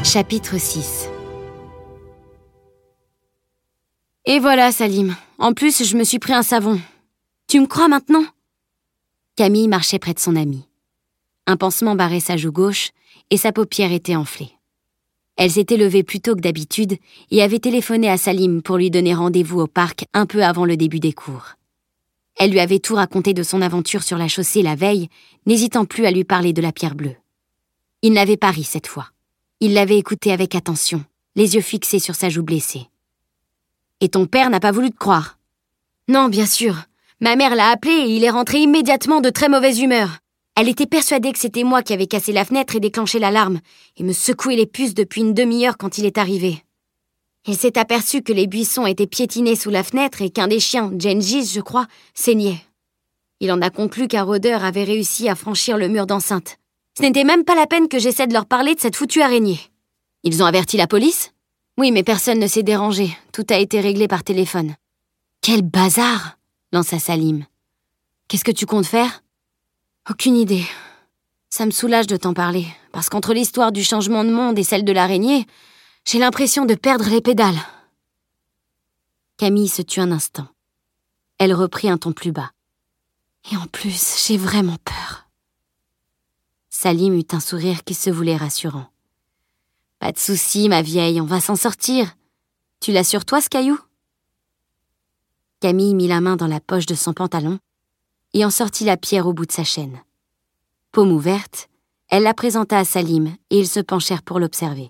Chapitre 6. Et voilà, Salim. En plus, je me suis pris un savon. Tu me crois maintenant ? Camille marchait près de son amie. Un pansement barrait sa joue gauche et sa paupière était enflée. Elle s'était levée plus tôt que d'habitude et avait téléphoné à Salim pour lui donner rendez-vous au parc un peu avant le début des cours. Elle lui avait tout raconté de son aventure sur la chaussée la veille, n'hésitant plus à lui parler de la pierre bleue. Il n'avait pas ri cette fois. Il l'avait écoutée avec attention, les yeux fixés sur sa joue blessée. « Et ton père n'a pas voulu te croire ?»« Non, bien sûr. Ma mère l'a appelé et il est rentré immédiatement de très mauvaise humeur. Elle était persuadée que c'était moi qui avais cassé la fenêtre et déclenché l'alarme, et me secoué les puces depuis une demi-heure quand il est arrivé. Il s'est aperçu que les buissons étaient piétinés sous la fenêtre et qu'un des chiens, Gengis, je crois, saignait. Il en a conclu qu'un rôdeur avait réussi à franchir le mur d'enceinte. Ce n'était même pas la peine que j'essaie de leur parler de cette foutue araignée. Ils ont averti la police ? Oui, mais personne ne s'est dérangé. Tout a été réglé par téléphone. Quel bazar ! Lança Salim. Qu'est-ce que tu comptes faire ? Aucune idée. Ça me soulage de t'en parler, parce qu'entre l'histoire du changement de monde et celle de l'araignée, j'ai l'impression de perdre les pédales. Camille se tut un instant. Elle reprit un ton plus bas. Et en plus, j'ai vraiment peur. Salim eut un sourire qui se voulait rassurant. Pas de souci, ma vieille, on va s'en sortir. Tu l'as sur toi, ce caillou ? Camille mit la main dans la poche de son pantalon et en sortit la pierre au bout de sa chaîne. Paume ouverte, elle la présenta à Salim et ils se penchèrent pour l'observer.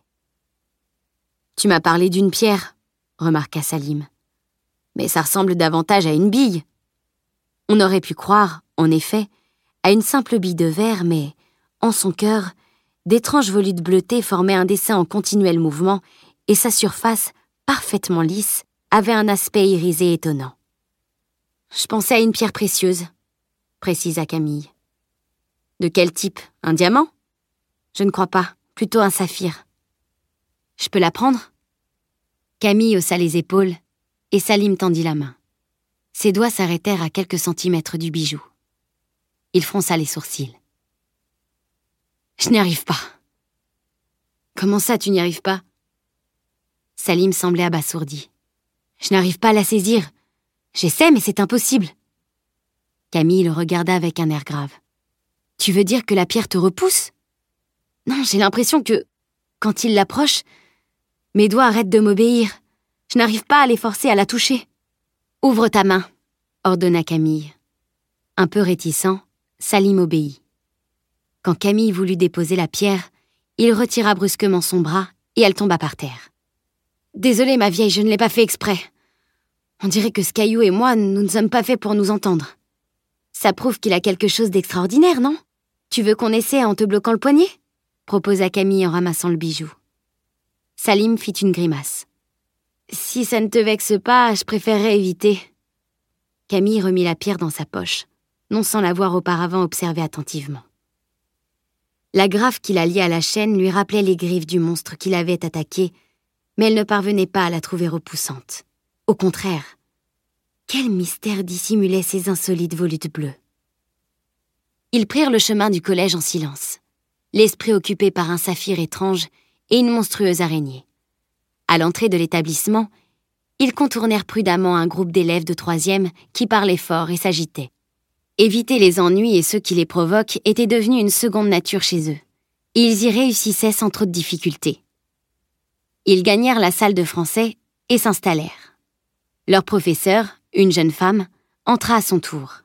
« Tu m'as parlé d'une pierre, » remarqua Salim. « Mais ça ressemble davantage à une bille. » On aurait pu croire, en effet, à une simple bille de verre, mais, en son cœur, d'étranges volutes bleutées formaient un dessin en continuel mouvement et sa surface, parfaitement lisse, avait un aspect irisé étonnant. « Je pensais à une pierre précieuse, » précisa Camille. « De quel type ? Un diamant ? Je ne crois pas, plutôt un saphir. Je peux la prendre ? » Camille haussa les épaules et Salim tendit la main. Ses doigts s'arrêtèrent à quelques centimètres du bijou. Il fronça les sourcils. « Je n'y arrive pas. »« Comment ça, tu n'y arrives pas ?» Salim semblait abasourdi. « Je n'arrive pas à la saisir. J'essaie, mais c'est impossible. » Camille le regarda avec un air grave. « Tu veux dire que la pierre te repousse ? Non, j'ai l'impression que, quand il l'approche, mes doigts arrêtent de m'obéir. Je n'arrive pas à les forcer à la toucher. »« Ouvre ta main, » ordonna Camille. Un peu réticent, Salim obéit. Quand Camille voulut déposer la pierre, il retira brusquement son bras et elle tomba par terre. « Désolée, ma vieille, je ne l'ai pas fait exprès. On dirait que ce caillou et moi, nous ne sommes pas faits pour nous entendre. Ça prouve qu'il a quelque chose d'extraordinaire, non ? Tu veux qu'on essaie en te bloquant le poignet ? » proposa Camille en ramassant le bijou. Salim fit une grimace. « Si ça ne te vexe pas, je préférerais éviter. » Camille remit la pierre dans sa poche, non sans l'avoir auparavant observée attentivement. La graffe qui la liait à la chaîne lui rappelait les griffes du monstre qui l'avait attaquée, mais elle ne parvenait pas à la trouver repoussante. Au contraire, quel mystère dissimulait ces insolites volutes bleues. Ils prirent le chemin du collège en silence, l'esprit occupé par un saphir étrange et une monstrueuse araignée. À l'entrée de l'établissement, ils contournèrent prudemment un groupe d'élèves de 3e qui parlaient fort et s'agitaient. Éviter les ennuis et ceux qui les provoquent était devenu une seconde nature chez eux, et ils y réussissaient sans trop de difficultés. Ils gagnèrent la salle de français et s'installèrent. Leur professeur, une jeune femme, entra à son tour.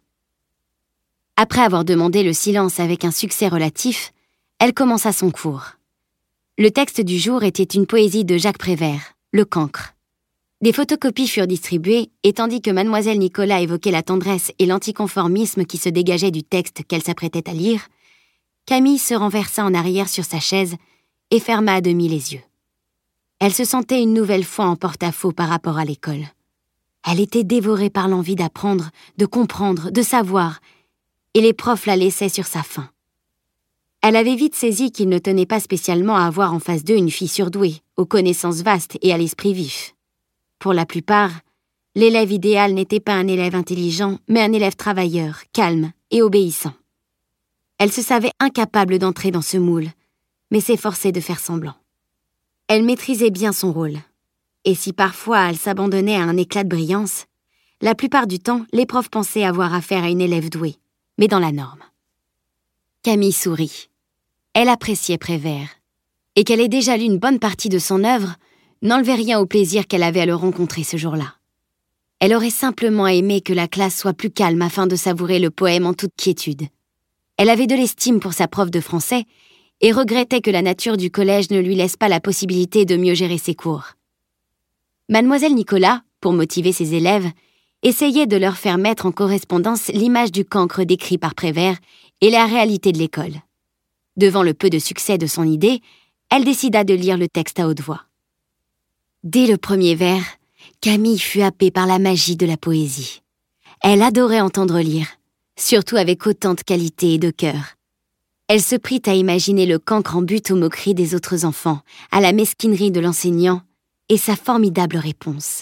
Après avoir demandé le silence avec un succès relatif, elle commença son cours. Le texte du jour était une poésie de Jacques Prévert, Le Cancre. Des photocopies furent distribuées, et tandis que mademoiselle Nicolas évoquait la tendresse et l'anticonformisme qui se dégageaient du texte qu'elle s'apprêtait à lire, Camille se renversa en arrière sur sa chaise et ferma à demi les yeux. Elle se sentait une nouvelle fois en porte-à-faux par rapport à l'école. Elle était dévorée par l'envie d'apprendre, de comprendre, de savoir, et les profs la laissaient sur sa faim. Elle avait vite saisi qu'il ne tenait pas spécialement à avoir en face d'eux une fille surdouée, aux connaissances vastes et à l'esprit vif. Pour la plupart, l'élève idéal n'était pas un élève intelligent, mais un élève travailleur, calme et obéissant. Elle se savait incapable d'entrer dans ce moule, mais s'efforçait de faire semblant. Elle maîtrisait bien son rôle. Et si parfois elle s'abandonnait à un éclat de brillance, la plupart du temps, les profs pensaient avoir affaire à une élève douée, mais dans la norme. Camille sourit. Elle appréciait Prévert. Et qu'elle ait déjà lu une bonne partie de son œuvre n'enlevait rien au plaisir qu'elle avait à le rencontrer ce jour-là. Elle aurait simplement aimé que la classe soit plus calme afin de savourer le poème en toute quiétude. Elle avait de l'estime pour sa prof de français et regrettait que la nature du collège ne lui laisse pas la possibilité de mieux gérer ses cours. Mademoiselle Nicolas, pour motiver ses élèves, essayait de leur faire mettre en correspondance l'image du cancre décrit par Prévert et la réalité de l'école. Devant le peu de succès de son idée, elle décida de lire le texte à haute voix. Dès le premier vers, Camille fut happée par la magie de la poésie. Elle adorait entendre lire, surtout avec autant de qualité et de cœur. Elle se prit à imaginer le cancre en butte aux moqueries des autres enfants, à la mesquinerie de l'enseignant et sa formidable réponse.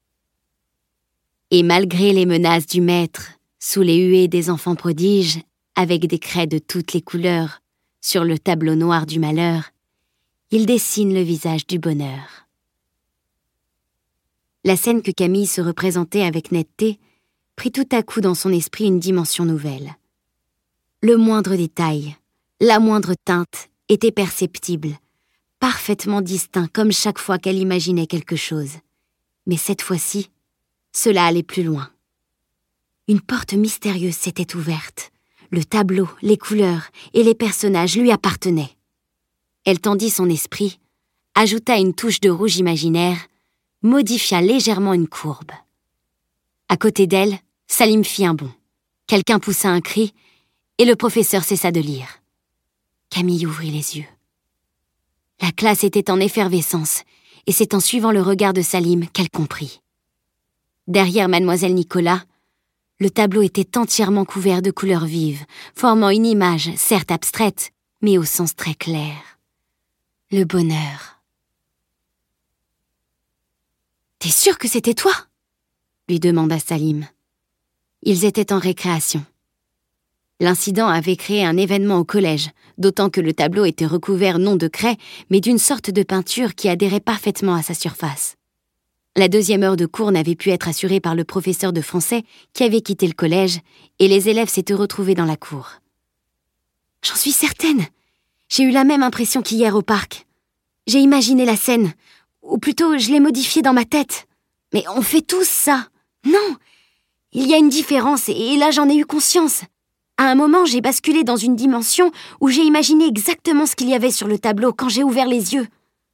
Et malgré les menaces du maître, sous les huées des enfants prodiges, avec des craies de toutes les couleurs, sur le tableau noir du malheur, il dessine le visage du bonheur. La scène que Camille se représentait avec netteté prit tout à coup dans son esprit une dimension nouvelle. Le moindre détail, la moindre teinte était perceptible, parfaitement distinct comme chaque fois qu'elle imaginait quelque chose. Mais cette fois-ci, cela allait plus loin. Une porte mystérieuse s'était ouverte. Le tableau, les couleurs et les personnages lui appartenaient. Elle tendit son esprit, ajouta une touche de rouge imaginaire, modifia légèrement une courbe. À côté d'elle, Salim fit un bond. Quelqu'un poussa un cri et le professeur cessa de lire. Camille ouvrit les yeux. La classe était en effervescence et c'est en suivant le regard de Salim qu'elle comprit. Derrière mademoiselle Nicolas, le tableau était entièrement couvert de couleurs vives, formant une image, certes abstraite, mais au sens très clair. Le bonheur. « T'es sûr que c'était toi ?» lui demanda Salim. Ils étaient en récréation. L'incident avait créé un événement au collège, d'autant que le tableau était recouvert non de craie, mais d'une sorte de peinture qui adhérait parfaitement à sa surface. La deuxième heure de cours n'avait pu être assurée par le professeur de français qui avait quitté le collège et les élèves s'étaient retrouvés dans la cour. « J'en suis certaine. J'ai eu la même impression qu'hier au parc. J'ai imaginé la scène, ou plutôt je l'ai modifiée dans ma tête. Mais on fait tous ça. Non, il y a une différence et là j'en ai eu conscience. À un moment, j'ai basculé dans une dimension où j'ai imaginé exactement ce qu'il y avait sur le tableau quand j'ai ouvert les yeux. »«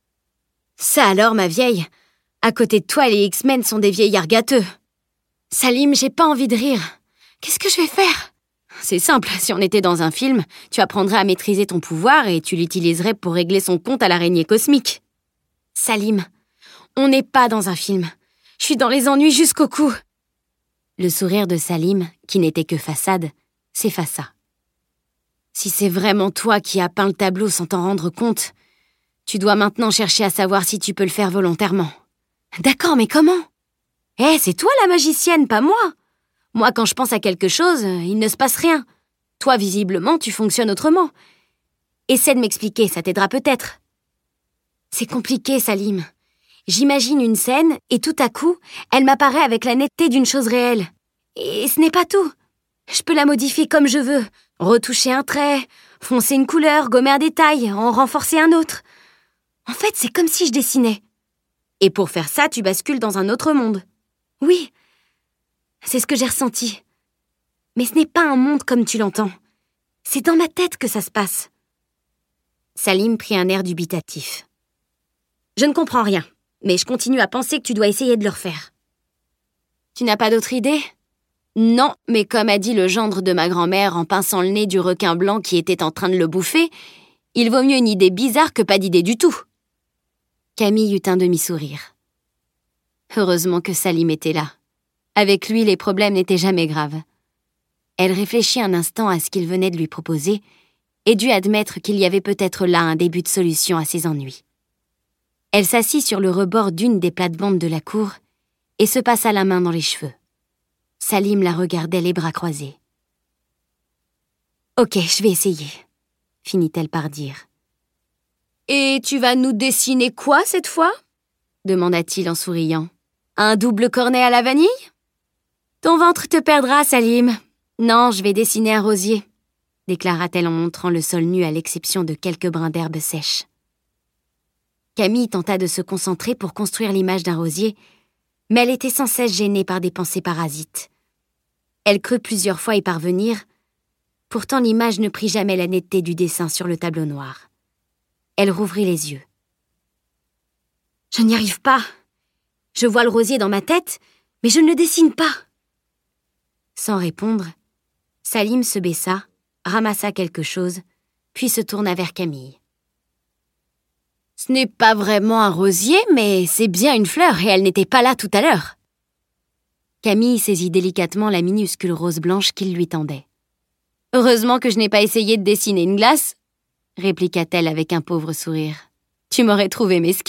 Ça alors, ma vieille, à côté de toi, les X-Men sont des vieillards gâteux. »« Salim, j'ai pas envie de rire. Qu'est-ce que je vais faire ? » ?»« C'est simple, si on était dans un film, tu apprendrais à maîtriser ton pouvoir et tu l'utiliserais pour régler son compte à l'araignée cosmique. »« Salim, on n'est pas dans un film. Je suis dans les ennuis jusqu'au cou. » Le sourire de Salim, qui n'était que façade, s'effaça. « Si c'est vraiment toi qui as peint le tableau sans t'en rendre compte, tu dois maintenant chercher à savoir si tu peux le faire volontairement. »« D'accord, mais comment ? » ?»« C'est toi la magicienne, pas moi. Moi, quand je pense à quelque chose, il ne se passe rien. Toi, visiblement, tu fonctionnes autrement. Essaie de m'expliquer, ça t'aidera peut-être. » « C'est compliqué, Salim. J'imagine une scène et tout à coup, elle m'apparaît avec la netteté d'une chose réelle. Et ce n'est pas tout. Je peux la modifier comme je veux, retoucher un trait, foncer une couleur, gommer un détail, en renforcer un autre. En fait, c'est comme si je dessinais. Et pour faire ça, tu bascules dans un autre monde. Oui, c'est ce que j'ai ressenti. Mais ce n'est pas un monde comme tu l'entends. C'est dans ma tête que ça se passe. » Salim prit un air dubitatif. « Je ne comprends rien, mais je continue à penser que tu dois essayer de le refaire. »« Tu n'as pas d'autre idée ? » ?»« Non, mais comme a dit le gendre de ma grand-mère en pinçant le nez du requin blanc qui était en train de le bouffer, il vaut mieux une idée bizarre que pas d'idée du tout. » Camille eut un demi-sourire. Heureusement que Salim était là. Avec lui, les problèmes n'étaient jamais graves. Elle réfléchit un instant à ce qu'il venait de lui proposer et dut admettre qu'il y avait peut-être là un début de solution à ses ennuis. Elle s'assit sur le rebord d'une des plates-bandes de la cour et se passa la main dans les cheveux. Salim la regardait les bras croisés. « Ok, je vais essayer, » finit-elle par dire. « Et tu vas nous dessiner quoi cette fois ? Demanda-t-il en souriant. Un double cornet à la vanille ? Ton ventre te perdra, Salim. Non, je vais dessiner un rosier, déclara-t-elle en montrant le sol nu à l'exception de quelques brins d'herbe sèche. Camille tenta de se concentrer pour construire l'image d'un rosier, mais elle était sans cesse gênée par des pensées parasites. Elle crut plusieurs fois y parvenir, pourtant l'image ne prit jamais la netteté du dessin sur le tableau noir. Elle rouvrit les yeux. « Je n'y arrive pas. Je vois le rosier dans ma tête, mais je ne le dessine pas. » Sans répondre, Salim se baissa, ramassa quelque chose, puis se tourna vers Camille. « Ce n'est pas vraiment un rosier, mais c'est bien une fleur et elle n'était pas là tout à l'heure. » Camille saisit délicatement la minuscule rose blanche qu'il lui tendait. « Heureusement que je n'ai pas essayé de dessiner une glace, » répliqua-t-elle avec un pauvre sourire. « Tu m'aurais trouvée mesquine. »